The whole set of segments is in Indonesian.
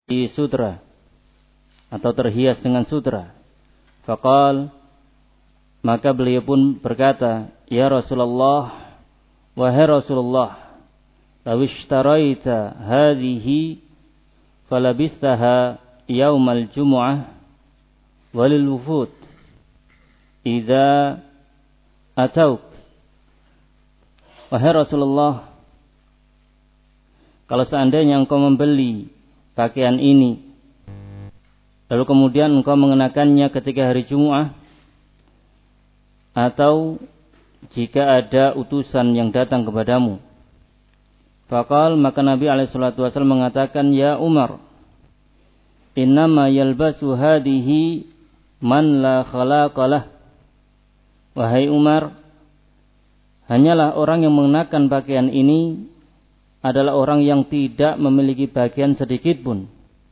di sutra atau terhias dengan sutra. Faqal, maka beliau pun berkata, ya Rasulullah, wahai Rasulullah, law ishtaraita hadhihi falabistaha yaumal jumu'ah walil wufud idza atauk. Wahai Rasulullah, kalau seandainya engkau membeli pakaian ini lalu kemudian engkau mengenakannya ketika hari Jumu'ah, atau jika ada utusan yang datang kepadamu. Faqal, maka Nabi SAW mengatakan, ya Umar, innama yalbasu hadihi man la khalaqalah. Wahai Umar, hanyalah orang yang mengenakan pakaian ini adalah orang yang tidak memiliki bagian sedikit pun.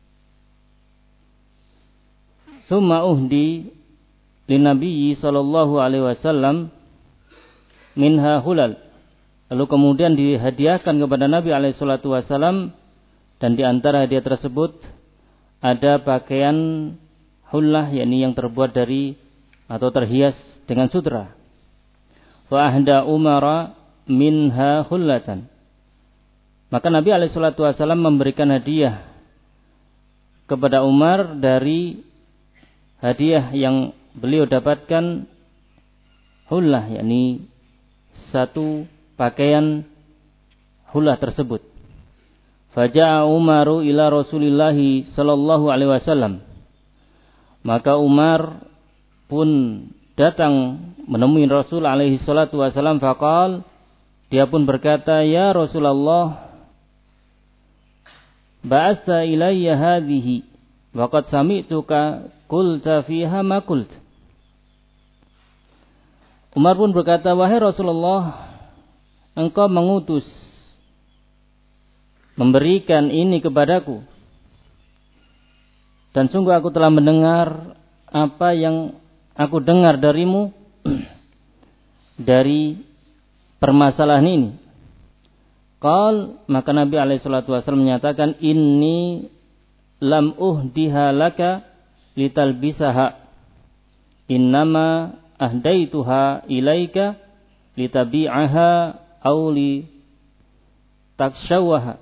Summa uhdi linabiyyi sallallahu alaihi wasallam minha hulal. Lalu kemudian dihadiahkan kepada Nabi alaihi salatu wasallam, dan di antara hadiah tersebut ada pakaian hullah, yakni yang terbuat dari atau terhias dengan sutra. Fa ahda Umar minha hullatan. Maka Nabi alaihi salatu wasallam memberikan hadiah kepada Umar dari hadiah yang beliau dapatkan, hullah, yakni satu pakaian hullah tersebut. Faja'a Umaru ila Rasulillahi sallallahu alaihi wasallam. Maka Umar pun datang menemui Rasul alaihi salatu wasallam. Faqal, dia pun berkata, ya Rasulullah, ba'atha ilayya hadhihi wa qad sami'tuka qulta fiha ma qult. Umar pun berkata, wahai Rasulullah, engkau mengutus memberikan ini kepadaku, dan sungguh aku telah mendengar apa yang aku dengar darimu dari permasalahan ini. Qal, maka Nabi alaihi salatu wasallam menyatakan, inni lam uhdiha laka litalbisaha, innama ahdaituha ilaika litabi'aha aw li takshawaha.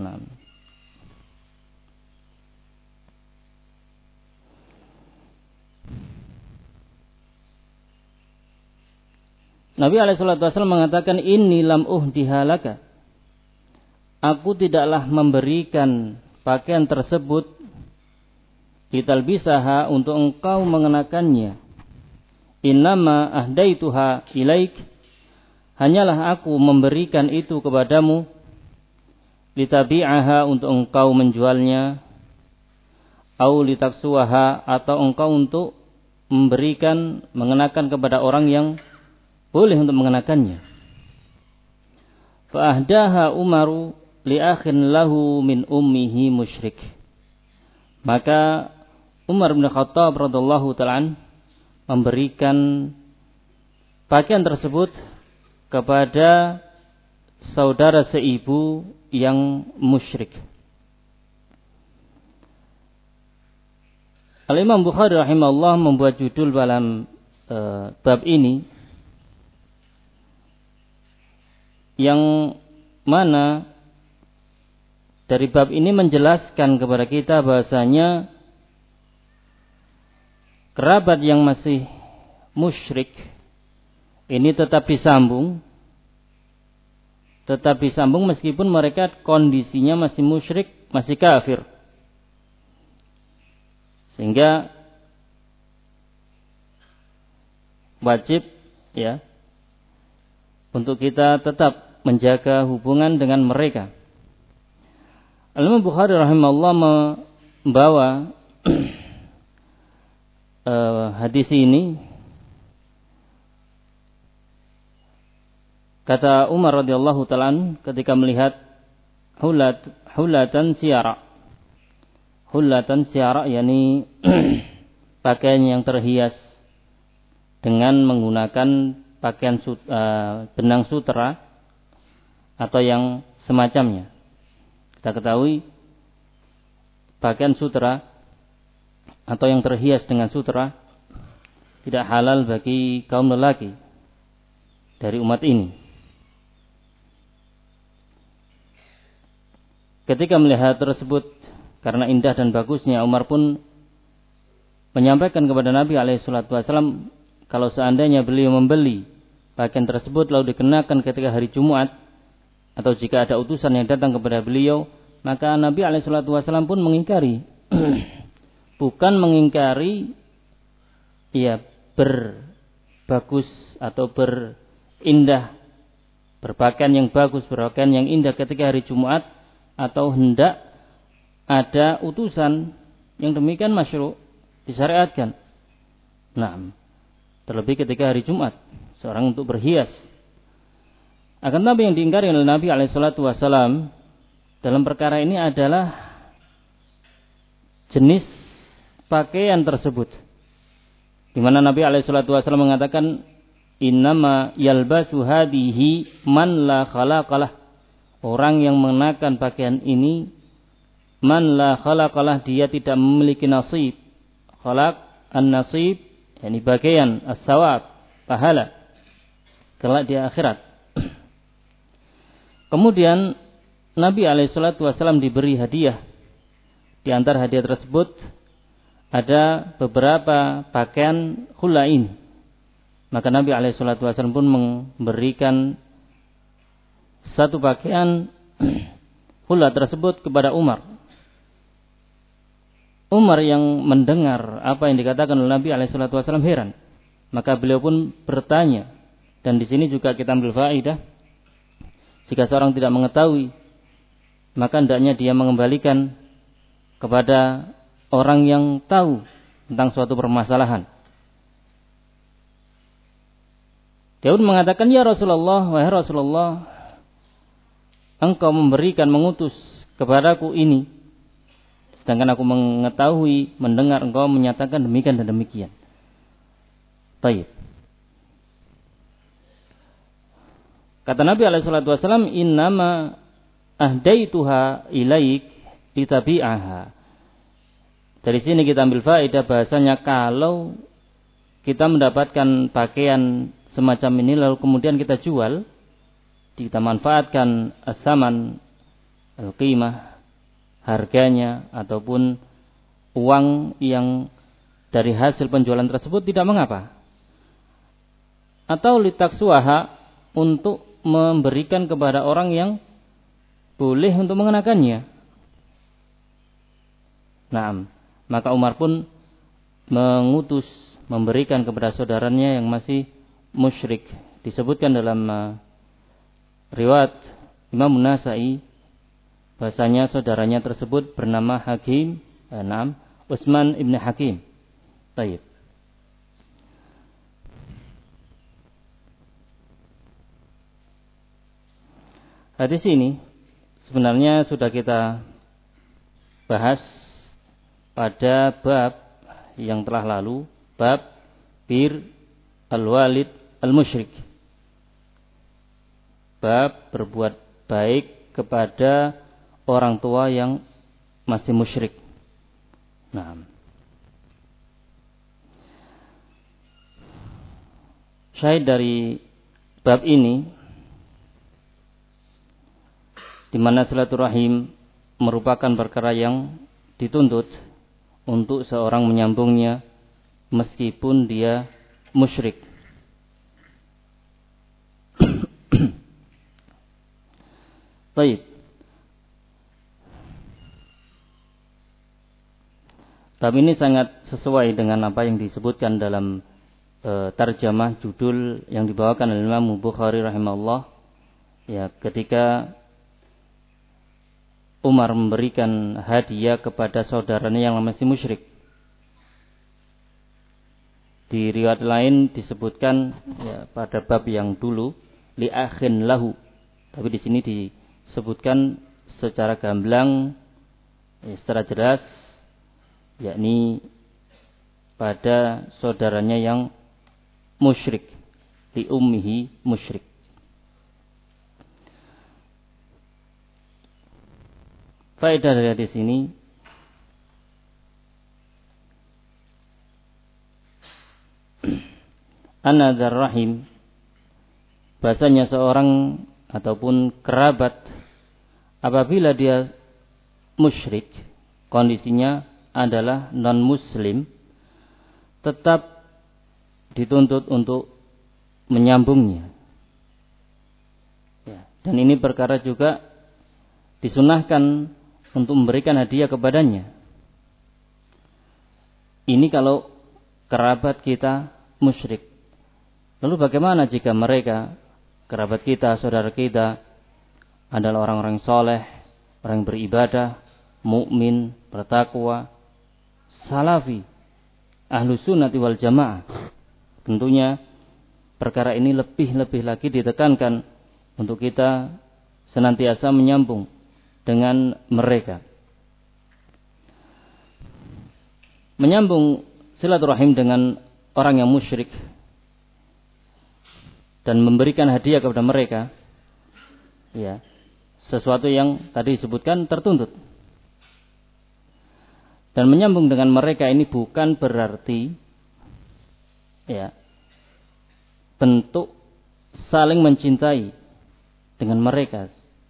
Nabi alaihi salatu wasallam mengatakan, inni lam uhdiha laka, aku tidaklah memberikan pakaian tersebut litalbisaha, untuk engkau mengenakannya. Innama ahdaituha ilaik, hanyalah aku memberikan itu kepadamu, litabi'aha, untuk engkau menjualnya, au litaksuaha, atau engkau untuk memberikan, mengenakan kepada orang yang boleh untuk mengenakannya. Fa ahdaha Umaru li akhin lahu min ummihi musyrik. Maka Umar bin Khattab radhiyallahu ta'ala memberikan pakaian tersebut kepada saudara seibu yang musyrik. Al-Imam Bukhari rahimahullah membuat judul dalam bab ini, yang mana dari bab ini menjelaskan kepada kita bahasanya kerabat yang masih musyrik ini tetap disambung meskipun mereka kondisinya masih musyrik, masih kafir. Sehingga wajib ya untuk kita tetap menjaga hubungan dengan mereka. Al-Imam Bukhari rahimahullah membawa hadis ini. Kata Umar radhiyallahu ta'ala ketika melihat hulatan siara, yakni pakaian yang terhias dengan menggunakan pakaian benang sutra atau yang semacamnya. Kita ketahui pakaian sutra atau yang terhias dengan sutra tidak halal bagi kaum lelaki dari umat ini. Ketika melihat tersebut karena indah dan bagusnya, Umar pun menyampaikan kepada Nabi SAW kalau seandainya beliau membeli pakaian tersebut lalu dikenakan ketika hari Jumat, atau jika ada utusan yang datang kepada beliau, maka Nabi SAW pun mengingkari. Bukan mengingkari ya berbagus atau berindah, berpakaian yang bagus, berpakaian yang indah ketika hari Jumat, atau hendak ada utusan yang demikian masyru', disyariatkan. Nah, terlebih ketika hari Jumat, seorang untuk berhias. Akan tapi yang diingkari oleh Nabi SAW dalam perkara ini adalah jenis pakaian tersebut, di mana Nabi SAW mengatakan, innama yalbasu hadihi man la khalaqalah. Orang yang mengenakan pakaian ini, man la khalaqalah, dia tidak memiliki nasib. Khalaq an-nasib, yakni bagian as-sawab, pahala kelak di akhirat. Kemudian Nabi SAW diberi hadiah. Di antara hadiah tersebut ada beberapa pakaian khulain. Maka Nabi SAW pun memberikan satu pakaian khula tersebut kepada Umar. Umar yang mendengar apa yang dikatakan oleh Nabi SAW heran. Maka beliau pun bertanya. Dan di sini juga kita ambil faedah. Jika seorang tidak mengetahui, maka hendaknya dia mengembalikan kepada orang yang tahu tentang suatu permasalahan. Dia pun mengatakan, ya Rasulullah, wahai Rasulullah, engkau mengutus kepadaku ini, sedangkan aku mengetahui, mendengar engkau menyatakan demikian dan demikian. Baik. Kata Nabi SAW, innama ahdaituha ilaik litabi'aha. Dari sini kita ambil faedah bahasanya kalau kita mendapatkan pakaian semacam ini lalu kemudian kita jual, kita manfaatkan as-saman, al-qimah, harganya ataupun uang yang dari hasil penjualan tersebut tidak mengapa. Atau litaksuaha, untuk memberikan kepada orang yang boleh untuk mengenakannya. Nah, maka Umar pun mengutus memberikan kepada saudaranya yang masih musyrik. Disebutkan dalam riwayat Imam Nasai bahasanya saudaranya tersebut bernama Hakim, Utsman ibn Hakim. Baik. Hadis ini sebenarnya sudah kita bahas pada bab yang telah lalu, bab bir al-walid al-musyrik. Bab berbuat baik kepada orang tua yang masih musyrik. Nah, syahid dari bab ini, di mana silaturahim merupakan perkara yang dituntut untuk seorang menyambungnya meskipun dia musyrik. Baik. Bab ini sangat sesuai dengan apa yang disebutkan dalam tarjamah judul yang dibawakan oleh Imam Bukhari rahimahullah. Ya, ketika Umar memberikan hadiah kepada saudaranya yang masih musyrik. Di riwayat lain disebutkan ya, pada bab yang dulu li akhin lahu. Tapi di sini disebutkan secara gamblang ya, secara jelas, yakni pada saudaranya yang musyrik, li ummihi musyrik. Faedah dari hadis ini, anna dzar rahim, bahasanya seorang ataupun kerabat apabila dia musyrik, kondisinya adalah non muslim, tetap dituntut untuk menyambungnya. Ya, dan ini perkara juga disunahkan untuk memberikan hadiah kepadanya. Ini kalau kerabat kita musyrik. Lalu bagaimana jika mereka, kerabat kita, saudara kita, adalah orang-orang soleh, orang yang beribadah, mukmin, bertakwa, salafi, ahlu sunnati wal jamaah? Tentunya perkara ini lebih lagi ditekankan untuk kita senantiasa menyambung dengan mereka. Menyambung silaturahim dengan orang yang musyrik dan memberikan hadiah kepada mereka, ya, sesuatu yang tadi disebutkan tertuntut. Dan menyambung dengan mereka ini bukan berarti, ya, bentuk saling mencintai dengan mereka,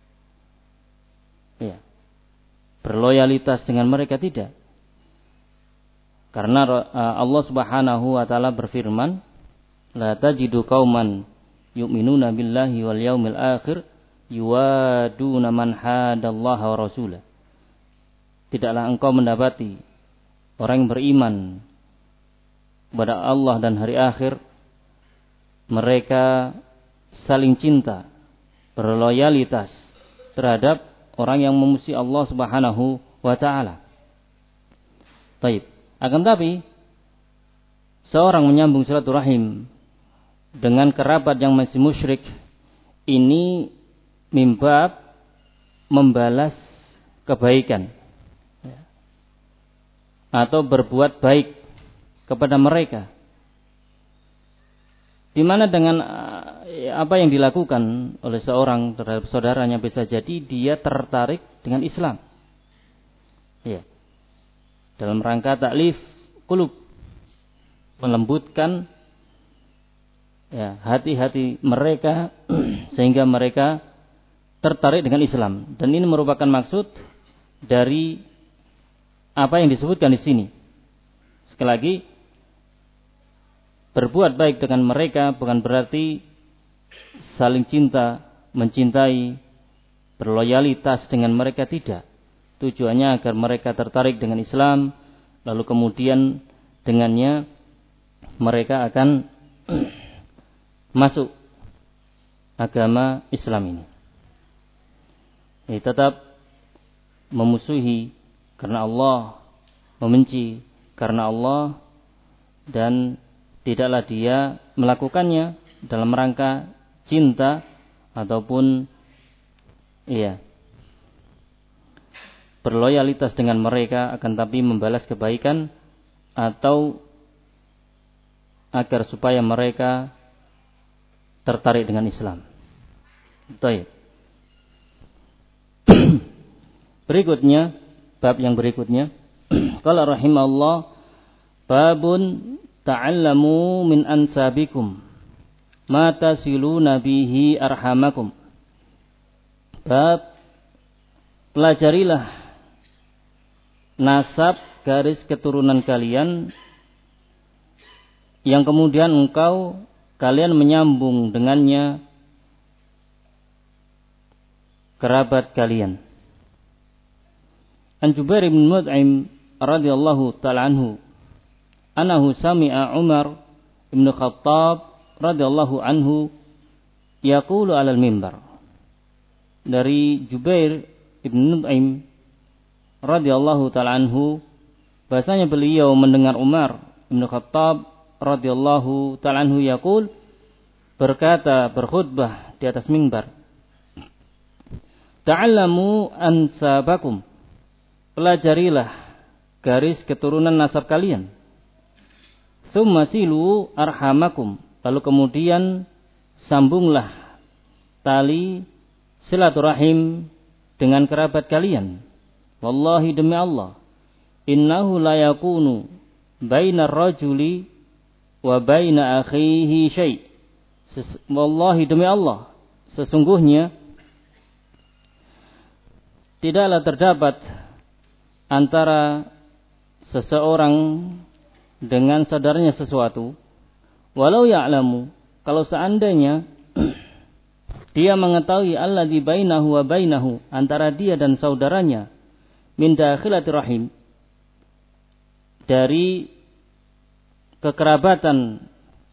ya, berloyalitas dengan mereka, tidak. Karena Allah Subhanahu wa taala berfirman, la tajidu qauman yu'minuna billahi wal yaumil akhir yuwaduna man hadallaha wa rasulah. Tidaklah engkau mendapati orang yang beriman kepada Allah dan hari akhir, mereka saling cinta, berloyalitas terhadap orang yang memuji Allah Subhanahu wa taala. Baik, akan tapi seorang menyambung silaturahim dengan kerabat yang masih musyrik, ini mimbab membalas kebaikan atau berbuat baik kepada mereka, di mana dengan apa yang dilakukan oleh seorang terhadap saudaranya bisa jadi dia tertarik dengan Islam, ya, dalam rangka taklif qulub, melembutkan, ya, hati-hati mereka sehingga mereka tertarik dengan Islam. Dan ini merupakan maksud dari apa yang disebutkan di sini. Sekali lagi, berbuat baik dengan mereka bukan berarti saling cinta, mencintai, berloyalitas dengan mereka, tidak. Tujuannya agar mereka tertarik dengan Islam, lalu kemudian dengannya mereka akan masuk agama Islam ini. Tetap memusuhi karena Allah, membenci karena Allah, dan tidaklah dia melakukannya dalam rangka cinta ataupun, iya, berloyalitas dengan mereka, akan tapi membalas kebaikan atau agar supaya mereka tertarik dengan Islam. Baik. Berikutnya, bab yang berikutnya, qala rahimallah, babun ta'allamu min ansabikum ma tasiluna bihi arhamakum. Bab, pelajarilah nasab garis keturunan kalian yang kemudian kalian menyambung dengannya kerabat kalian. An Jubair bin Mut'im radhiyallahu ta'ala anhu annahu sami'a Umar bin Khattab radhiyallahu anhu yaqulu 'alal mimbar. Dari Jubair bin Mut'im radhiyallahu ta'ala anhu, bahasanya beliau mendengar Umar bin Khattab radhiyallahu ta'ala anhu yaqul, berkata, berkhutbah di atas mimbar, ta'allamu ansabakum, pelajarilah garis keturunan nasab kalian. Tsumma silu arhamakum, lalu kemudian sambunglah tali silaturahim dengan kerabat kalian. Wallahi, demi Allah, innahu la yakunu bainar rajuli wa baina akhihi syai'. Wallahi demi Allah, sesungguhnya tidaklah terdapat antara seseorang dengan saudaranya sesuatu, walau ya'lamu, kalau seandainya dia mengetahui alladzi bainahu wa bainahu, antara dia dan saudaranya, min dakhilati rahim, dari kekerabatan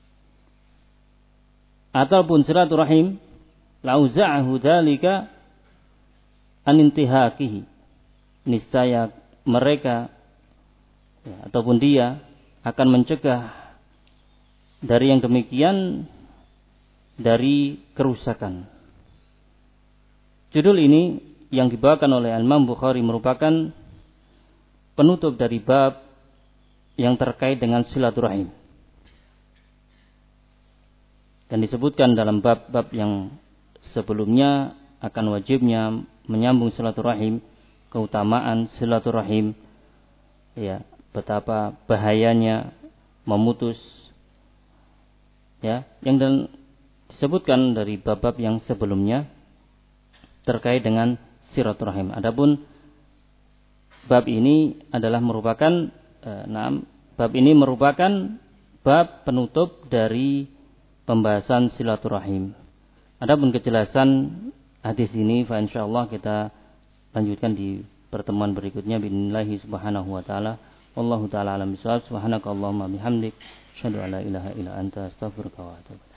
ataupun silaturahim, lauza'ahu dzalika an intihakihi, niscaya mereka ataupun dia akan mencegah dari yang demikian, dari kerusakan. Judul ini yang dibawakan oleh Imam Bukhari merupakan penutup dari bab yang terkait dengan silaturahim. Dan disebutkan dalam bab-bab yang sebelumnya akan wajibnya menyambung silaturahim, keutamaan silaturahim, ya, betapa bahayanya memutus, ya, yang dan disebutkan dari bab-bab yang sebelumnya terkait dengan silaturahim. Adapun bab ini adalah merupakan bab ini merupakan bab penutup dari pembahasan silaturahim. Adapun kejelasan hadis ini, fa insyaallah kita lanjutkan di pertemuan berikutnya billahi subhanahu wa taala. Wallahu taala alam bisawab. Subhanakallahumma bihamdik, asyhadu an la ilaha illa anta, astaghfiruka wa atubu ilaik.